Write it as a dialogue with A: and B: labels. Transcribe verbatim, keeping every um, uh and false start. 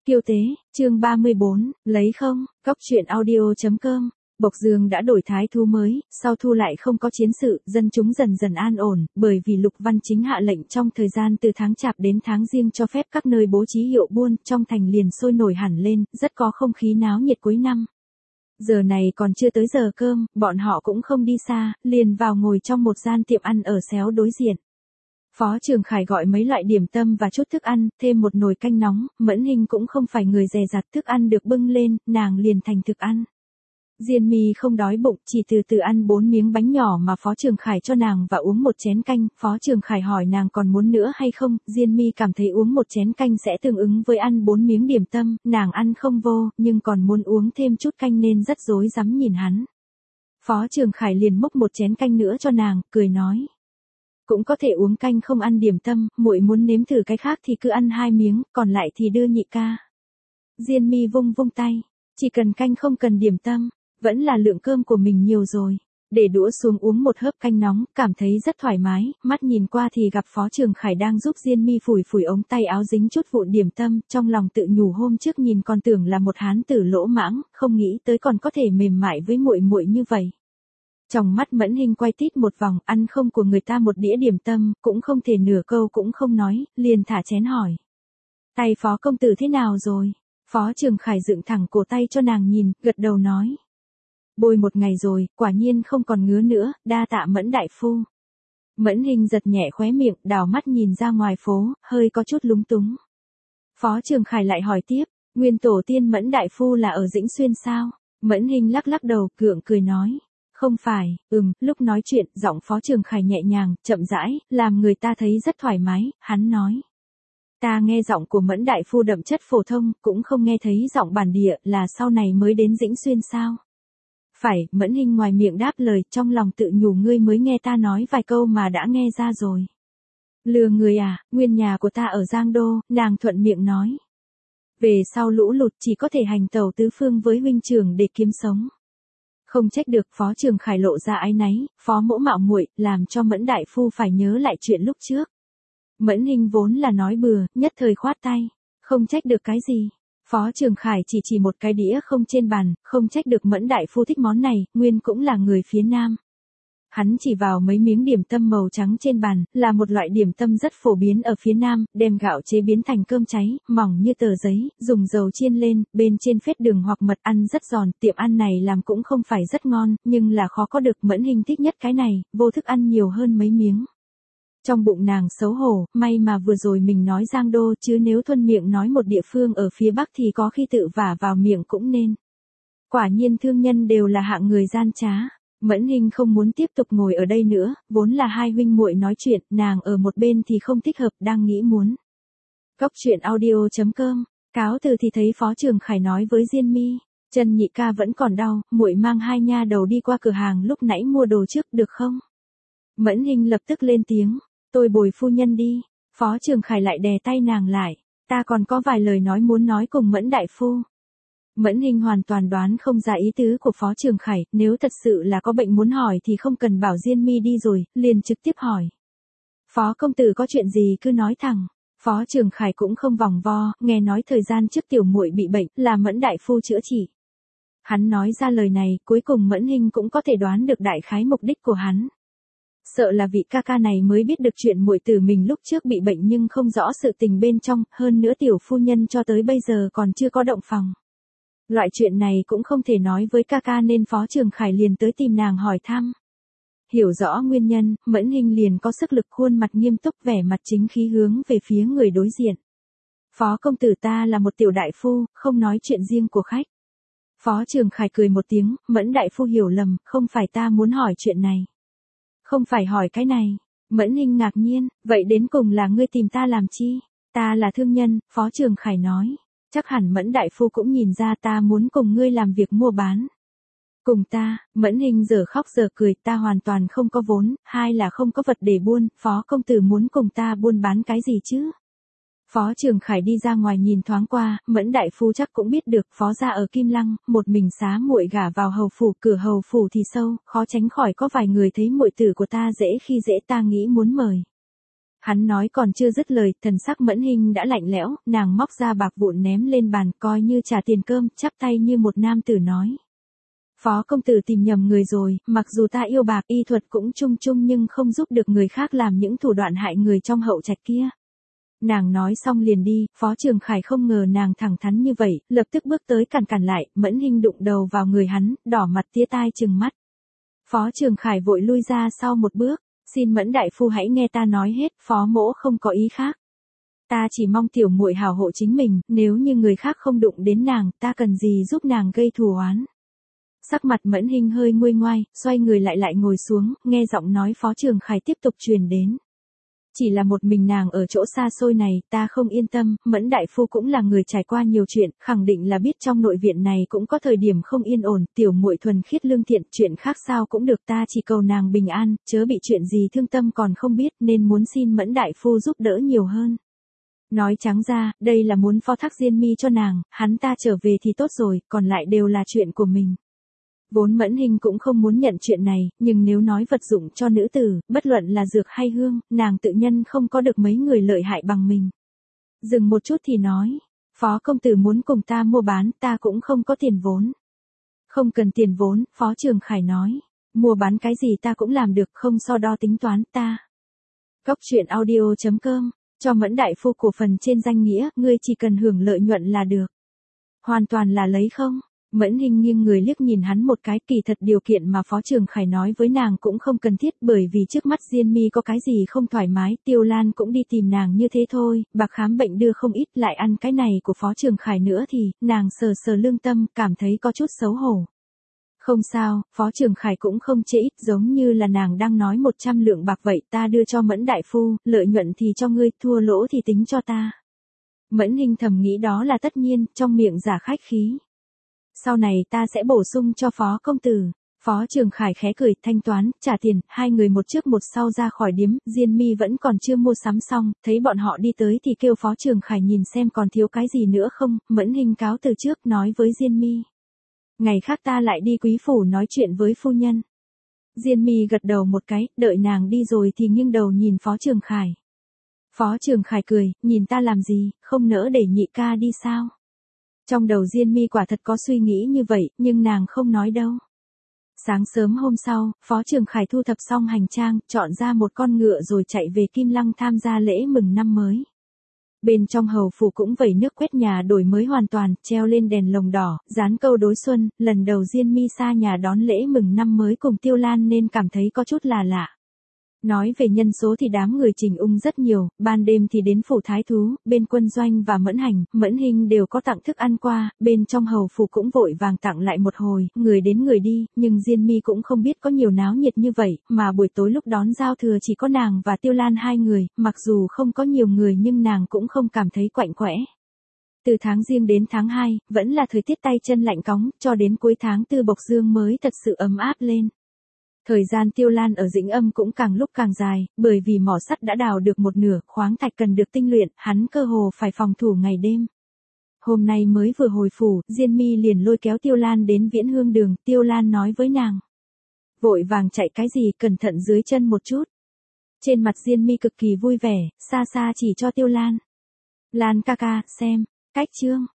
A: Kiêu tế, chương ba mươi bốn, lấy không, Cóc truyện audio chấm com. Bộc Dương đã đổi thái thú mới, sau thu lại không có chiến sự, dân chúng dần dần an ổn, bởi vì Lục Văn Chính hạ lệnh trong thời gian từ tháng Chạp đến tháng Giêng cho phép các nơi bố trí hiệu buôn, trong thành liền sôi nổi hẳn lên, rất có không khí náo nhiệt cuối năm. Giờ này còn chưa tới giờ cơm, bọn họ cũng không đi xa, liền vào ngồi trong một gian tiệm ăn ở xéo đối diện. Phó Trường Khải gọi mấy loại điểm tâm và chút thức ăn, thêm một nồi canh nóng, Mẫn Hinh cũng không phải người dè dặt, thức ăn được bưng lên, nàng liền thành thực ăn. Diên My không đói bụng, chỉ từ từ ăn bốn miếng bánh nhỏ mà Phó Trường Khải cho nàng và uống một chén canh. Phó Trường Khải hỏi nàng còn muốn nữa hay không, Diên My cảm thấy uống một chén canh sẽ tương ứng với ăn bốn miếng điểm tâm, nàng ăn không vô, nhưng còn muốn uống thêm chút canh nên rất rối rắm nhìn hắn. Phó Trường Khải liền múc một chén canh nữa cho nàng, cười nói. Cũng có thể uống canh không ăn điểm tâm, muội muốn nếm thử cái khác thì cứ ăn hai miếng, còn lại thì đưa nhị ca. Diên My vung vung tay, chỉ cần canh không cần điểm tâm, vẫn là lượng cơm của mình nhiều rồi. Để đũa xuống uống một hớp canh nóng, cảm thấy rất thoải mái, mắt nhìn qua thì gặp Phó Trường Khải đang giúp Diên My phủi phủi ống tay áo dính chút vụn điểm tâm, trong lòng tự nhủ hôm trước nhìn còn tưởng là một hán tử lỗ mãng, không nghĩ tới còn có thể mềm mại với muội muội như vậy. Trong mắt Mẫn Hinh quay tít một vòng, ăn không của người ta một đĩa điểm tâm, cũng không thể nửa câu cũng không nói, liền thả chén hỏi. Tay Phó công tử thế nào rồi? Phó Trường Khải dựng thẳng cổ tay cho nàng nhìn, gật đầu nói. Bôi một ngày rồi, quả nhiên không còn ngứa nữa, đa tạ Mẫn đại phu. Mẫn Hinh giật nhẹ khóe miệng, đảo mắt nhìn ra ngoài phố, hơi có chút lúng túng. Phó Trường Khải lại hỏi tiếp, nguyên tổ tiên Mẫn đại phu là ở Dĩnh Xuyên sao? Mẫn Hinh lắc lắc đầu, gượng cười nói. Không phải, ừm, lúc nói chuyện, giọng Phó Trường Khải nhẹ nhàng, chậm rãi, làm người ta thấy rất thoải mái, hắn nói. Ta nghe giọng của Mẫn đại phu đậm chất phổ thông, cũng không nghe thấy giọng bản địa, là sau này mới đến Dĩnh Xuyên sao? Phải, Mẫn Hinh ngoài miệng đáp lời, trong lòng tự nhủ ngươi mới nghe ta nói vài câu mà đã nghe ra rồi. Lừa người à, nguyên nhà của ta ở Giang Đô, nàng thuận miệng nói. Về sau lũ lụt chỉ có thể hành tàu tứ phương với huynh trưởng để kiếm sống. Không trách được, Phó Trường Khải lộ ra áy náy, Phó mỗ mạo muội, làm cho Mẫn đại phu phải nhớ lại chuyện lúc trước. Mẫn Hinh vốn là nói bừa, nhất thời khoát tay, không trách được cái gì. Phó Trường Khải chỉ chỉ một cái đĩa không trên bàn, không trách được Mẫn đại phu thích món này, nguyên cũng là người phía Nam. Hắn chỉ vào mấy miếng điểm tâm màu trắng trên bàn, là một loại điểm tâm rất phổ biến ở phía Nam, đem gạo chế biến thành cơm cháy, mỏng như tờ giấy, dùng dầu chiên lên, bên trên phết đường hoặc mật ăn rất giòn, tiệm ăn này làm cũng không phải rất ngon, nhưng là khó có được. Mẫn Hinh thích nhất cái này, vô thức ăn nhiều hơn mấy miếng. Trong bụng nàng xấu hổ, may mà vừa rồi mình nói Giang Đô, chứ nếu thuận miệng nói một địa phương ở phía Bắc thì có khi tự vả vào miệng cũng nên. Quả nhiên thương nhân đều là hạng người gian trá. Mẫn Hinh không muốn tiếp tục ngồi ở đây nữa, vốn là hai huynh muội nói chuyện, nàng ở một bên thì không thích hợp, đang nghĩ muốn. Cóc truyện audio chấm com, cáo từ thì thấy Phó Trường Khải nói với Diên My, chân nhị ca vẫn còn đau, muội mang hai nha đầu đi qua cửa hàng lúc nãy mua đồ trước được không? Mẫn Hinh lập tức lên tiếng, tôi bồi phu nhân đi. Phó Trường Khải lại đè tay nàng lại, ta còn có vài lời nói muốn nói cùng Mẫn đại phu. Mẫn Hinh hoàn toàn đoán không ra ý tứ của Phó Trường Khải, nếu thật sự là có bệnh muốn hỏi thì không cần bảo Diên My đi rồi, liền trực tiếp hỏi. Phó công tử có chuyện gì cứ nói thẳng. Phó Trường Khải cũng không vòng vo, nghe nói thời gian trước tiểu muội bị bệnh, là Mẫn đại phu chữa trị. Hắn nói ra lời này, cuối cùng Mẫn Hinh cũng có thể đoán được đại khái mục đích của hắn. Sợ là vị ca ca này mới biết được chuyện muội tử mình lúc trước bị bệnh nhưng không rõ sự tình bên trong, hơn nữa tiểu phu nhân cho tới bây giờ còn chưa có động phòng. Loại chuyện này cũng không thể nói với ca ca nên Phó Trường Khải liền tới tìm nàng hỏi thăm. Hiểu rõ nguyên nhân, Mẫn Hinh liền có sức lực khuôn mặt nghiêm túc vẻ mặt chính khí hướng về phía người đối diện. Phó công tử ta là một tiểu đại phu, không nói chuyện riêng của khách. Phó Trường Khải cười một tiếng, Mẫn đại phu hiểu lầm, không phải ta muốn hỏi chuyện này. Không phải hỏi cái này. Mẫn Hinh ngạc nhiên, vậy đến cùng là ngươi tìm ta làm chi? Ta là thương nhân, Phó Trường Khải nói. Chắc hẳn Mẫn đại phu cũng nhìn ra ta muốn cùng ngươi làm việc mua bán. Cùng ta, Mẫn Hinh giờ khóc giờ cười, ta hoàn toàn không có vốn, hai là không có vật để buôn, Phó công tử muốn cùng ta buôn bán cái gì chứ? Phó Trường Khải đi ra ngoài nhìn thoáng qua, Mẫn đại phu chắc cũng biết được, Phó gia ở Kim Lăng, một mình xá muội gả vào hầu phủ, cửa hầu phủ thì sâu, khó tránh khỏi có vài người thấy muội tử của ta dễ khi dễ, ta nghĩ muốn mời. Hắn nói còn chưa dứt lời, thần sắc Mẫn Hinh đã lạnh lẽo, nàng móc ra bạc vụn ném lên bàn coi như trả tiền cơm, chắp tay như một nam tử nói. Phó công tử tìm nhầm người rồi, mặc dù ta yêu bạc y thuật cũng chung chung nhưng không giúp được người khác làm những thủ đoạn hại người trong hậu trạch kia. Nàng nói xong liền đi, Phó Trường Khải không ngờ nàng thẳng thắn như vậy, lập tức bước tới cản cản lại, Mẫn Hinh đụng đầu vào người hắn, đỏ mặt tía tai trừng mắt. Phó Trường Khải vội lui ra sau một bước, xin Mẫn đại phu hãy nghe ta nói hết, Phó mỗ không có ý khác. Ta chỉ mong tiểu muội hảo hộ chính mình, nếu như người khác không đụng đến nàng, ta cần gì giúp nàng gây thù oán. Sắc mặt Mẫn Hinh hơi nguôi ngoai, xoay người lại lại ngồi xuống, nghe giọng nói Phó Trường Khải tiếp tục truyền đến. Chỉ là một mình nàng ở chỗ xa xôi này, ta không yên tâm, Mẫn đại phu cũng là người trải qua nhiều chuyện, khẳng định là biết trong nội viện này cũng có thời điểm không yên ổn, tiểu muội thuần khiết lương thiện, chuyện khác sao cũng được, ta chỉ cầu nàng bình an, chớ bị chuyện gì thương tâm còn không biết, nên muốn xin Mẫn đại phu giúp đỡ nhiều hơn. Nói trắng ra, đây là muốn phó thác diên mi cho nàng, hắn ta trở về thì tốt rồi, còn lại đều là chuyện của mình. Vốn Mẫn Hinh cũng không muốn nhận chuyện này, nhưng nếu nói vật dụng cho nữ tử, bất luận là dược hay hương, nàng tự nhân không có được mấy người lợi hại bằng mình. Dừng một chút thì nói, Phó công tử muốn cùng ta mua bán, ta cũng không có tiền vốn. Không cần tiền vốn, Phó Trường Khải nói, mua bán cái gì ta cũng làm được, không so đo tính toán ta. Góc truyện audio chấm com, cho Mẫn đại phu cổ phần trên danh nghĩa, ngươi chỉ cần hưởng lợi nhuận là được. Hoàn toàn là lấy không? Mẫn Hinh nghiêng người liếc nhìn hắn một cái, kỳ thật điều kiện mà Phó Trường Khải nói với nàng cũng không cần thiết, bởi vì trước mắt Diên Mi có cái gì không thoải mái, Tiêu Lan cũng đi tìm nàng như thế thôi, bạc khám bệnh đưa không ít, lại ăn cái này của Phó Trường Khải nữa thì, nàng sờ sờ lương tâm, cảm thấy có chút xấu hổ. Không sao, Phó Trường Khải cũng không chê ít, giống như là nàng đang nói một trăm lượng bạc vậy, ta đưa cho Mẫn đại phu, lợi nhuận thì cho ngươi, thua lỗ thì tính cho ta. Mẫn Hinh thầm nghĩ đó là tất nhiên, trong miệng giả khách khí. Sau này ta sẽ bổ sung cho Phó công tử. Phó Trường Khải khẽ cười, thanh toán, trả tiền, hai người một trước một sau ra khỏi điếm, Diên Mi vẫn còn chưa mua sắm xong, thấy bọn họ đi tới thì kêu Phó Trường Khải nhìn xem còn thiếu cái gì nữa không, Mẫn Hinh cáo từ trước, nói với Diên Mi. Ngày khác ta lại đi quý phủ nói chuyện với phu nhân. Diên Mi gật đầu một cái, đợi nàng đi rồi thì nghiêng đầu nhìn Phó Trường Khải. Phó Trường Khải cười, nhìn ta làm gì, không nỡ để nhị ca đi sao? Trong đầu Diên Mi quả thật có suy nghĩ như vậy, nhưng nàng không nói đâu. Sáng sớm hôm sau, Phó Trường Khải thu thập xong hành trang, chọn ra một con ngựa rồi chạy về Kim Lăng tham gia lễ mừng năm mới. Bên trong hầu phủ cũng vẩy nước quét nhà đổi mới hoàn toàn, treo lên đèn lồng đỏ, dán câu đối xuân, lần đầu Diên Mi xa nhà đón lễ mừng năm mới cùng Tiêu Lan nên cảm thấy có chút là lạ. Nói về nhân số thì đám người Trình Ung rất nhiều, ban đêm thì đến phủ thái thú, bên Quân Doanh và Mẫn Hành, Mẫn Hinh đều có tặng thức ăn qua, bên trong hầu phủ cũng vội vàng tặng lại một hồi, người đến người đi, nhưng Diên Mi cũng không biết có nhiều náo nhiệt như vậy, mà buổi tối lúc đón giao thừa chỉ có nàng và Tiêu Lan hai người, mặc dù không có nhiều người nhưng nàng cũng không cảm thấy quạnh quẽ. Từ tháng Giêng đến tháng hai, vẫn là thời tiết tay chân lạnh cóng, cho đến cuối tháng tư Bộc Dương mới thật sự ấm áp lên. Thời gian Tiêu Lan ở Dĩnh Âm cũng càng lúc càng dài, bởi vì mỏ sắt đã đào được một nửa, khoáng thạch cần được tinh luyện, hắn cơ hồ phải phòng thủ ngày đêm. Hôm nay mới vừa hồi phủ, Diên Mi liền lôi kéo Tiêu Lan đến Viễn Hương Đường, Tiêu Lan nói với nàng. Vội vàng chạy cái gì, cẩn thận dưới chân một chút. Trên mặt Diên Mi cực kỳ vui vẻ, xa xa chỉ cho Tiêu Lan. Lan ca ca, xem, cách chương.